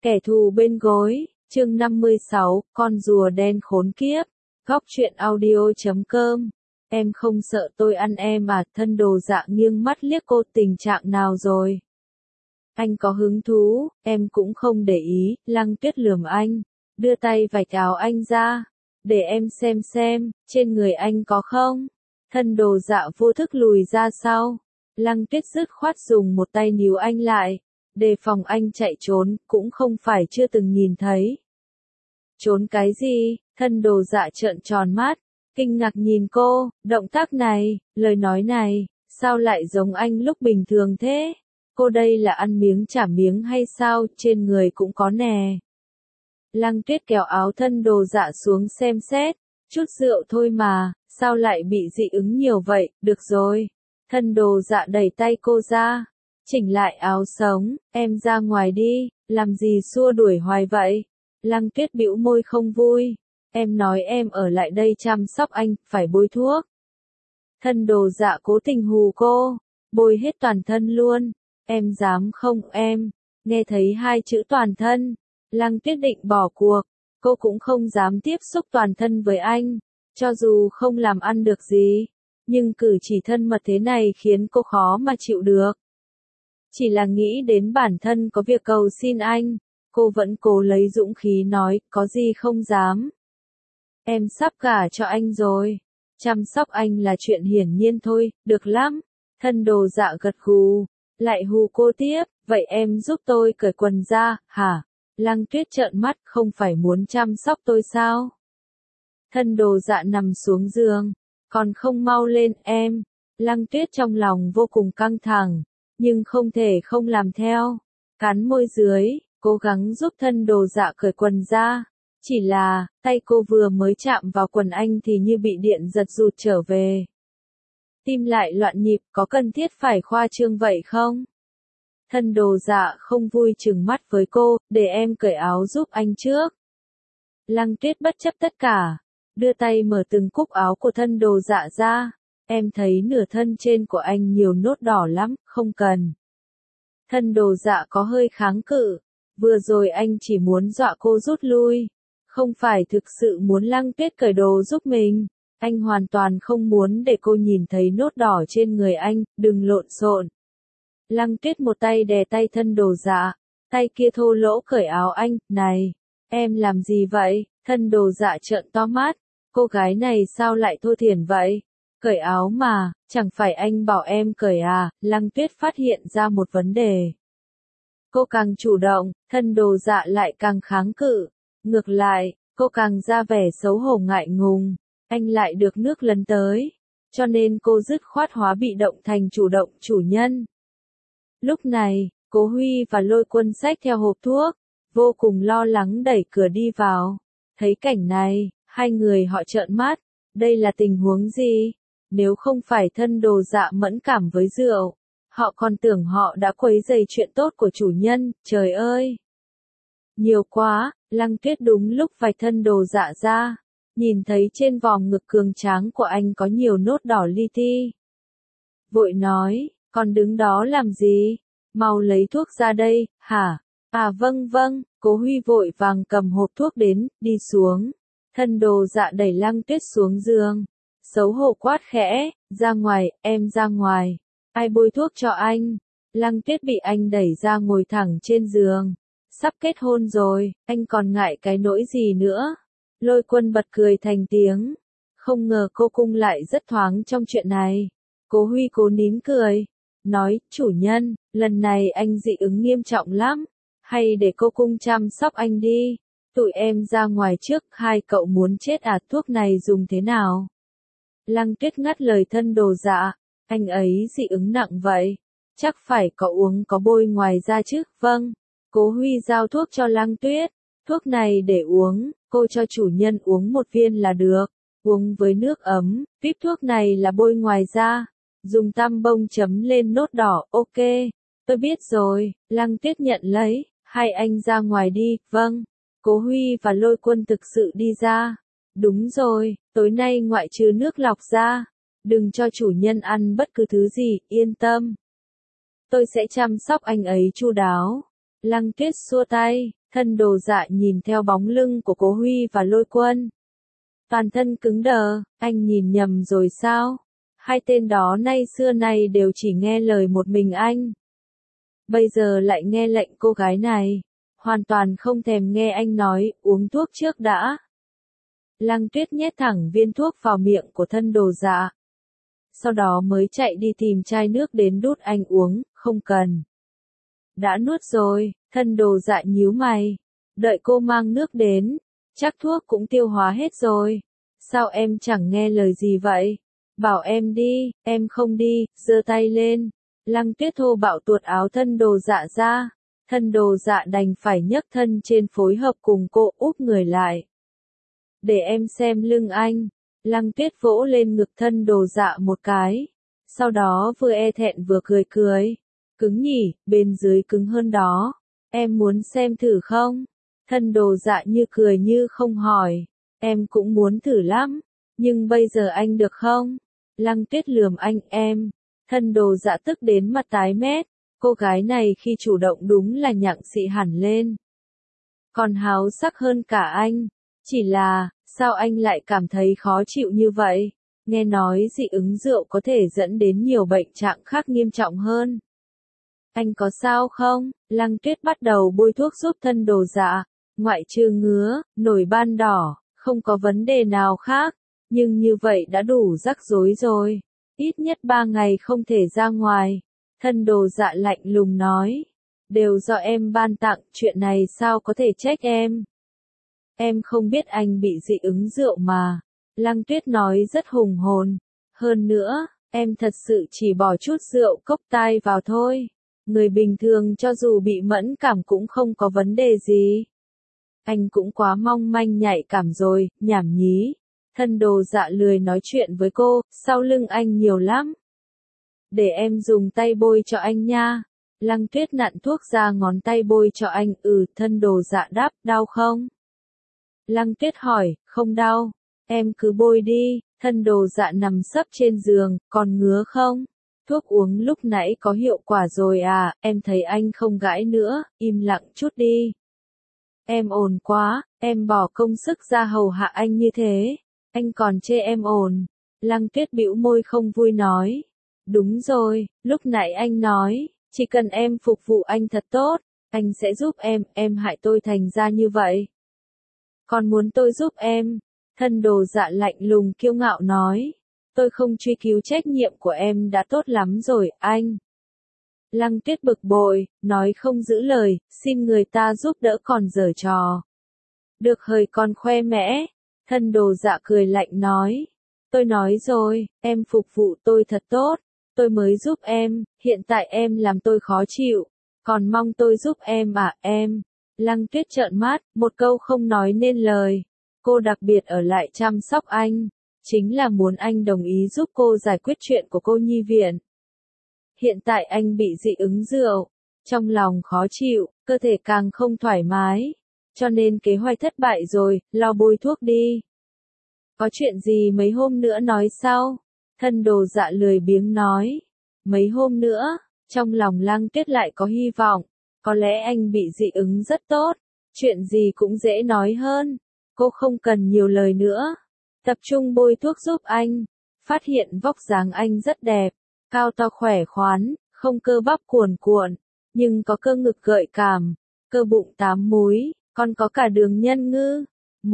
Kẻ thù bên gối, chương 56, con rùa đen khốn kiếp. Góc truyện audio.com. Em không sợ tôi ăn em à? Thân đồ dạ nghiêng mắt liếc cô, tình trạng nào rồi? Anh có hứng thú, em cũng không để ý. Lăng Tuyết lườm anh, đưa tay vạch áo anh ra. Để em xem, trên người anh có không? Thân đồ dạ vô thức lùi ra sau. Lăng Tuyết dứt khoát dùng một tay níu anh lại. Đề phòng anh chạy trốn, cũng không phải chưa từng nhìn thấy. Trốn cái gì? Thân đồ dạ trợn tròn mắt, kinh ngạc nhìn cô, động tác này, lời nói này, sao lại giống anh lúc bình thường thế? Cô đây là ăn miếng trả miếng hay sao, trên người cũng có nè. Lăng Tuyết kéo áo thân đồ dạ xuống xem xét, chút rượu thôi mà, sao lại bị dị ứng nhiều vậy, được rồi. Thân đồ dạ đẩy tay cô ra, chỉnh lại áo sống, em ra ngoài đi, làm gì xua đuổi hoài vậy? Lăng Tuyết bĩu môi không vui, em nói em ở lại đây chăm sóc anh, phải bôi thuốc. Thân đồ dạ cố tình hù cô, bôi hết toàn thân luôn, em dám không em? Nghe thấy hai chữ toàn thân, Lăng Tuyết định bỏ cuộc, cô cũng không dám tiếp xúc toàn thân với anh, cho dù không làm ăn được gì, nhưng cử chỉ thân mật thế này khiến cô khó mà chịu được. Chỉ là nghĩ đến bản thân có việc cầu xin anh, cô vẫn cố lấy dũng khí nói, có gì không dám. Em sắp gả cho anh rồi, chăm sóc anh là chuyện hiển nhiên thôi, được lắm. Thân đồ dạ gật gù, lại hù cô tiếp, vậy em giúp tôi cởi quần ra, hả? Lăng Tuyết trợn mắt, không phải muốn chăm sóc tôi sao? Thân đồ dạ nằm xuống giường, còn không mau lên em. Lăng Tuyết trong lòng vô cùng căng thẳng, nhưng không thể không làm theo. Cắn môi dưới, cố gắng giúp thân đồ dạ cởi quần ra. Chỉ là, tay cô vừa mới chạm vào quần anh thì như bị điện giật rụt trở về. Tim lại loạn nhịp, có cần thiết phải khoa trương vậy không? Thân đồ dạ không vui trừng mắt với cô, để em cởi áo giúp anh trước. Lăng Tuyết bất chấp tất cả, đưa tay mở từng cúc áo của thân đồ dạ ra. Em thấy nửa thân trên của anh nhiều nốt đỏ lắm, không cần. Thân đồ dạ có hơi kháng cự, vừa rồi anh chỉ muốn dọa cô rút lui, không phải thực sự muốn Lăng Tuyết cởi đồ giúp mình. Anh hoàn toàn không muốn để cô nhìn thấy nốt đỏ trên người anh, đừng lộn xộn. Lăng Tuyết một tay đè tay thân đồ dạ, tay kia thô lỗ cởi áo anh, này, em làm gì vậy? Thân đồ dạ trợn to mắt, cô gái này sao lại thô thiển vậy? Cởi áo mà, chẳng phải anh bảo em cởi à? Lăng Tuyết phát hiện ra một vấn đề. Cô càng chủ động, thân đồ dạ lại càng kháng cự. Ngược lại, cô càng ra vẻ xấu hổ ngại ngùng, anh lại được nước lấn tới. Cho nên cô dứt khoát hóa bị động thành chủ động chủ nhân. Lúc này, Cố Huy và Lôi Quân xách theo hộp thuốc, vô cùng lo lắng đẩy cửa đi vào. Thấy cảnh này, hai người họ trợn mắt, đây là tình huống gì? Nếu không phải thân đồ dạ mẫn cảm với rượu, họ còn tưởng họ đã quấy rầy chuyện tốt của chủ nhân, trời ơi! Nhiều quá, Lăng Tuyết đúng lúc vạch thân đồ dạ ra, nhìn thấy trên vòm ngực cường tráng của anh có nhiều nốt đỏ li ti. Vội nói, còn đứng đó làm gì? Mau lấy thuốc ra đây, hả? À vâng, Cố Huy vội vàng cầm hộp thuốc đến, đi xuống. Thân đồ dạ đẩy Lăng Tuyết xuống giường, xấu hổ quát khẽ, ra ngoài, em ra ngoài. Ai bôi thuốc cho anh? Lăng Tuyết bị anh đẩy ra ngồi thẳng trên giường. Sắp kết hôn rồi, anh còn ngại cái nỗi gì nữa? Lôi Quân bật cười thành tiếng. Không ngờ cô cung lại rất thoáng trong chuyện này. Cố Huy cố nín cười, nói, chủ nhân, lần này anh dị ứng nghiêm trọng lắm. Hay để cô cung chăm sóc anh đi. Tụi em ra ngoài trước, hai cậu muốn chết à? Thuốc này dùng thế nào? Lăng Tuyết ngắt lời thân đồ dạ, anh ấy dị ứng nặng vậy. Chắc phải có uống có bôi ngoài ra chứ, vâng. Cố Huy giao thuốc cho Lăng Tuyết. Thuốc này để uống, cô cho chủ nhân uống một viên là được. Uống với nước ấm, vít thuốc này là bôi ngoài da. Dùng tăm bông chấm lên nốt đỏ, ok. Tôi biết rồi, Lăng Tuyết nhận lấy, hai anh ra ngoài đi, vâng. Cố Huy và Lôi Quân thực sự đi ra. Đúng rồi, tối nay ngoại trừ nước lọc ra, đừng cho chủ nhân ăn bất cứ thứ gì, yên tâm. Tôi sẽ chăm sóc anh ấy chu đáo. Lăng Tuyết xua tay, Thân đồ dạ nhìn theo bóng lưng của Cố Huy và Lôi Quân. Toàn thân cứng đờ, anh nhìn nhầm rồi sao? Hai tên đó nay xưa nay đều chỉ nghe lời một mình anh. Bây giờ lại nghe lệnh cô gái này. Hoàn toàn không thèm nghe anh nói, uống thuốc trước đã. Lăng Tuyết nhét thẳng viên thuốc vào miệng của thân đồ dạ. Sau đó mới chạy đi tìm chai nước đến đút anh uống, không cần. Đã nuốt rồi, thân đồ dạ nhíu mày. Đợi cô mang nước đến, chắc thuốc cũng tiêu hóa hết rồi. Sao em chẳng nghe lời gì vậy? Bảo em đi, em không đi, giơ tay lên. Lăng Tuyết thô bạo tuột áo thân đồ dạ ra. Thân đồ dạ đành phải nhấc thân trên phối hợp cùng cô úp người lại. Để em xem lưng anh. Lăng Tuyết vỗ lên ngực thân đồ dạ một cái. Sau đó vừa e thẹn vừa cười cười. Cứng nhỉ, bên dưới cứng hơn đó. Em muốn xem thử không? Thân đồ dạ như cười như không hỏi. Em cũng muốn thử lắm. Nhưng bây giờ anh được không? Lăng Tuyết lườm anh em. Thân đồ dạ tức đến mặt tái mét. Cô gái này khi chủ động đúng là nhặng xị hẳn lên. Còn háo sắc hơn cả anh. Chỉ là, sao anh lại cảm thấy khó chịu như vậy? Nghe nói dị ứng rượu có thể dẫn đến nhiều bệnh trạng khác nghiêm trọng hơn. Anh có sao không? Lăng Tuyết bắt đầu bôi thuốc giúp thân đồ dạ. Ngoại trừ ngứa, nổi ban đỏ, không có vấn đề nào khác. Nhưng như vậy đã đủ rắc rối rồi. Ít nhất 3 ngày không thể ra ngoài. Thân đồ dạ lạnh lùng nói. Đều do em ban tặng, chuyện này sao có thể trách em. Em không biết anh bị dị ứng rượu mà. Lăng Tuyết nói rất hùng hồn. Hơn nữa, em thật sự chỉ bỏ chút rượu cốc tai vào thôi. Người bình thường cho dù bị mẫn cảm cũng không có vấn đề gì. Anh cũng quá mong manh nhạy cảm rồi, nhảm nhí. Thân đồ dạ lười nói chuyện với cô, sau lưng anh nhiều lắm. Để em dùng tay bôi cho anh nha. Lăng Tuyết nặn thuốc ra ngón tay bôi cho anh. Thân đồ dạ đáp, đau không? Lăng Tuyết hỏi, không đau. Em cứ bôi đi. Thân đồ dạ nằm sấp trên giường, còn ngứa không? Thuốc uống lúc nãy có hiệu quả rồi à, em thấy anh không gãi nữa, im lặng chút đi. Em ồn quá, em bỏ công sức ra hầu hạ anh như thế. Anh còn chê em ồn. Lăng Tuyết bĩu môi không vui nói. Đúng rồi, lúc nãy anh nói, chỉ cần em phục vụ anh thật tốt, anh sẽ giúp em hại tôi thành ra như vậy. Còn muốn tôi giúp em? Thân đồ dạ lạnh lùng kiêu ngạo nói. Tôi không truy cứu trách nhiệm của em đã tốt lắm rồi, anh. Lăng Tuyết bực bội, nói không giữ lời, xin người ta giúp đỡ còn giở trò. Được hời còn khoe mẽ. Thân đồ dạ cười lạnh nói. Tôi nói rồi, em phục vụ tôi thật tốt. Tôi mới giúp em, hiện tại em làm tôi khó chịu. Còn mong tôi giúp em à, em. Lăng Tuyết trợn mắt, một câu không nói nên lời. Cô đặc biệt ở lại chăm sóc anh. Chính là muốn anh đồng ý giúp cô giải quyết chuyện của cô nhi viện. Hiện tại anh bị dị ứng rượu. Trong lòng khó chịu, cơ thể càng không thoải mái. Cho nên kế hoạch thất bại rồi, lau bôi thuốc đi. Có chuyện gì mấy hôm nữa nói sau? Thân đồ dạ lười biếng nói. Mấy hôm nữa, trong lòng Lăng Tuyết lại có hy vọng. Có lẽ anh bị dị ứng rất tốt. Chuyện gì cũng dễ nói hơn. Cô không cần nhiều lời nữa. Tập trung bôi thuốc giúp anh. Phát hiện vóc dáng anh rất đẹp. Cao to khỏe khoắn, không cơ bắp cuồn cuộn. Nhưng có cơ ngực gợi cảm. Cơ bụng 8 múi, còn có cả đường nhân ngư.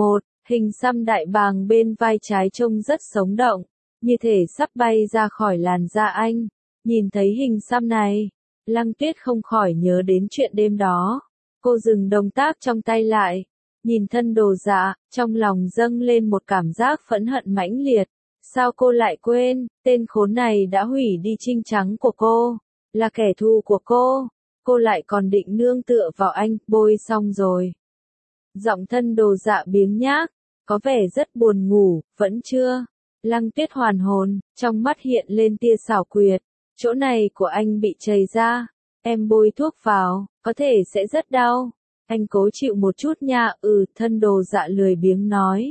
Hình xăm đại bàng bên vai trái trông rất sống động. Như thể sắp bay ra khỏi làn da anh. Nhìn thấy hình xăm này, Lăng Tuyết không khỏi nhớ đến chuyện đêm đó. Cô dừng động tác trong tay lại. Nhìn thân đồ dạ, trong lòng dâng lên một cảm giác phẫn hận mãnh liệt. Sao cô lại quên, tên khốn này đã hủy đi trinh trắng của cô. Là kẻ thù của cô. Cô lại còn định nương tựa vào anh, bôi xong rồi. Giọng thân đồ dạ biếng nhác, có vẻ rất buồn ngủ, vẫn chưa. Lăng Tuyết hoàn hồn, trong mắt hiện lên tia xảo quyệt. Chỗ này của anh bị chảy ra. Em bôi thuốc vào, có thể sẽ rất đau. Anh cố chịu một chút nha. Thân đồ dạ lười biếng nói.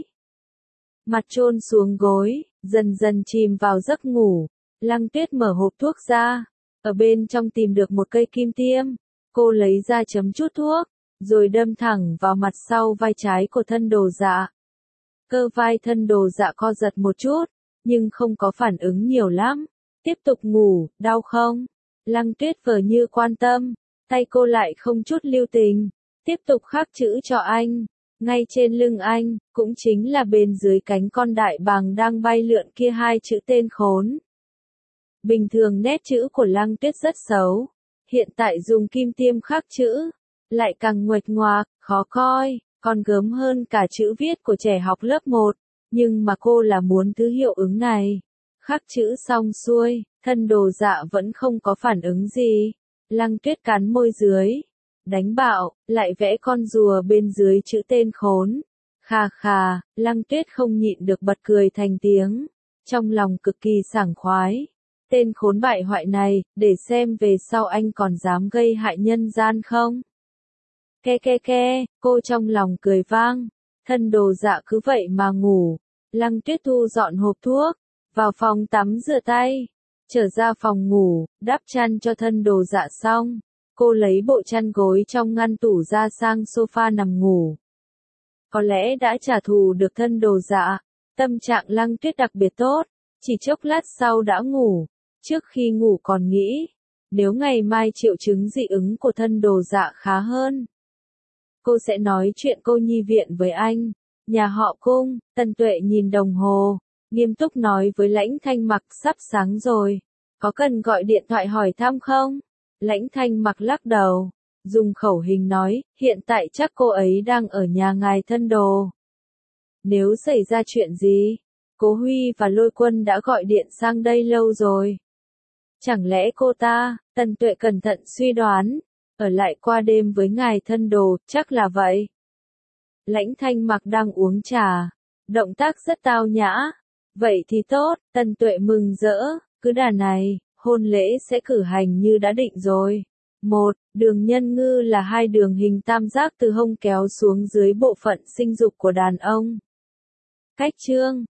Mặt chôn xuống gối, dần dần chìm vào giấc ngủ. Lăng Tuyết mở hộp thuốc ra. Ở bên trong tìm được một cây kim tiêm. Cô lấy ra chấm chút thuốc. rồi đâm thẳng vào mặt sau vai trái của thân đồ dạ. Cơ vai thân đồ dạ co giật một chút, nhưng không có phản ứng nhiều lắm. Tiếp tục ngủ, đau không? Lăng Tuyết vờ như quan tâm, tay cô lại không chút lưu tình, tiếp tục khắc chữ cho anh. Ngay trên lưng anh, cũng chính là bên dưới cánh con đại bàng đang bay lượn kia hai chữ tên khốn. Bình thường nét chữ của Lăng Tuyết rất xấu, hiện tại dùng kim tiêm khắc chữ, lại càng nguệch ngoạc, khó coi, còn gớm hơn cả chữ viết của trẻ học lớp 1, nhưng mà cô là muốn thứ hiệu ứng này. Khắc chữ xong xuôi, thân đồ dạ vẫn không có phản ứng gì. Lăng Tuyết cắn môi dưới, đánh bạo, lại vẽ con rùa bên dưới chữ tên khốn. Khà khà, Lăng Tuyết không nhịn được bật cười thành tiếng, trong lòng cực kỳ sảng khoái. Tên khốn bại hoại này, để xem về sau anh còn dám gây hại nhân gian không? Ke ke ke, cô trong lòng cười vang, thân đồ dạ cứ vậy mà ngủ. Lăng Tuyết thu dọn hộp thuốc, vào phòng tắm rửa tay, trở ra phòng ngủ, đắp chăn cho thân đồ dạ xong. Cô lấy bộ chăn gối trong ngăn tủ ra sang sofa nằm ngủ. Có lẽ đã trả thù được thân đồ dạ, tâm trạng Lăng Tuyết đặc biệt tốt, chỉ chốc lát sau đã ngủ. Trước khi ngủ còn nghĩ, nếu ngày mai triệu chứng dị ứng của thân đồ dạ khá hơn, cô sẽ nói chuyện cô nhi viện với anh. Nhà họ Cung, Tần Tuệ nhìn đồng hồ, nghiêm túc nói với Lãnh Thanh Mặc sắp sáng rồi, có cần gọi điện thoại hỏi thăm không? Lãnh Thanh Mặc lắc đầu, dùng khẩu hình nói, hiện tại chắc cô ấy đang ở nhà ngài thân đồ. Nếu xảy ra chuyện gì, Cố Huy và Lôi Quân đã gọi điện sang đây lâu rồi. Chẳng lẽ cô ta, Tần Tuệ cẩn thận suy đoán, ở lại qua đêm với ngài thân đồ, chắc là vậy. Lãnh Thanh Mặc đang uống trà, động tác rất tao nhã. Vậy thì tốt, Tần Tuệ mừng rỡ, cứ đà này, hôn lễ sẽ cử hành như đã định rồi. 1. Đường nhân ngư là hai đường hình tam giác từ hông kéo xuống dưới bộ phận sinh dục của đàn ông. Cách chương